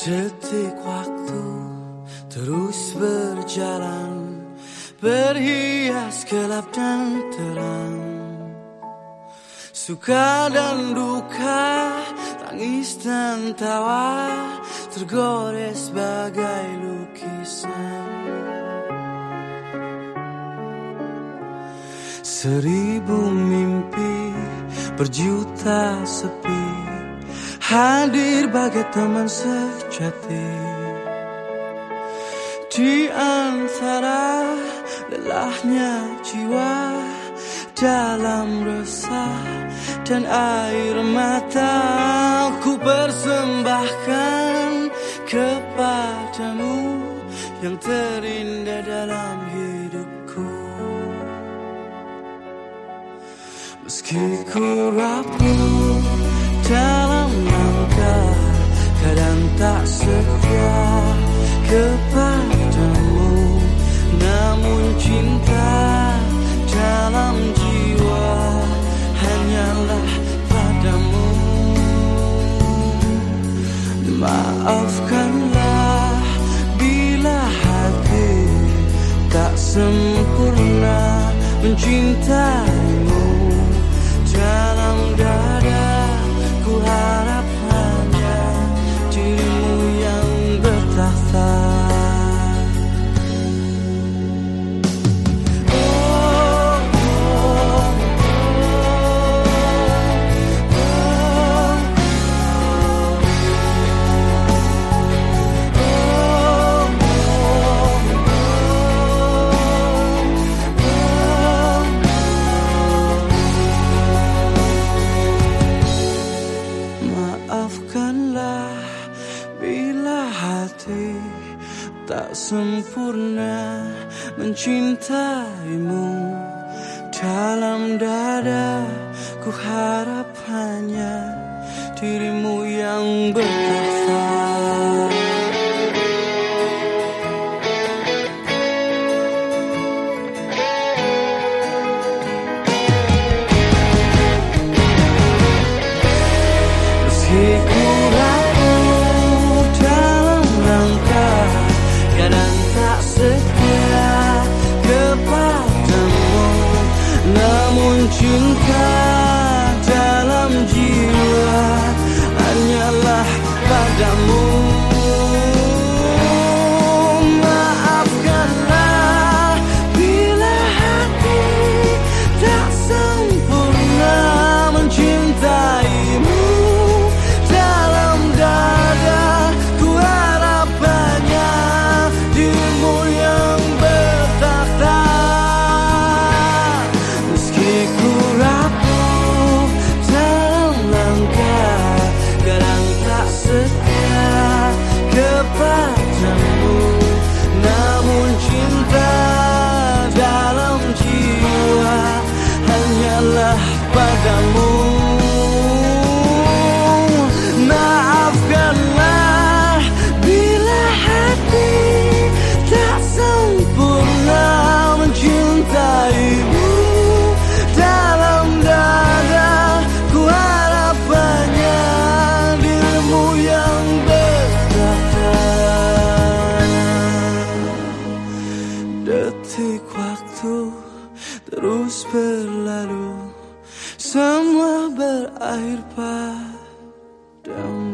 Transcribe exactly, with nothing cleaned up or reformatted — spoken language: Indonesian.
Detik waktu terus berjalan, berhias gelap dan terang, suka dan duka, tangis dan tawa, tergores bagai lukisan. Seribu mimpi, berjuta sepi, hadir bagai teman sejati. Di antara lelahnya jiwa, dalam resah dan air mata, ku persembahkan kepadamu yang terindah dalam hidupku. Meski ku rapuh dalam langkah, kadang tak setia kepadamu, namun cinta dalam jiwa hanyalah padamu. Maafkanlah bila hati tak sempurna mencintaimu. Dalam dada ku harap hanya dirimu yang bertakhta. Maafkanlah bila hati tak sempurna mencintaimu. Dalam dada ku harap hanya dirimu yang bertakhta. Meski ku rapuh dalam langkah, kadang tak setia kepadamu, namun cinta dalam jiwa hanyalah padamu. Maafkanlah bila hati tak sempurna mencintaimu. Dalam dada ku harap hanya dirimu yang bertakhta. Meski ku rapuh dalam langkah, kadang tak setia kepadamu, namun cinta dalam jiwa hanyalah padamu. Maafkanlah bila hati tak sempurna mencintaimu. Dalam dada ku harap hanya dirimu yang bertakhta. Detik waktu terus berlalu, semua berakhir padamu.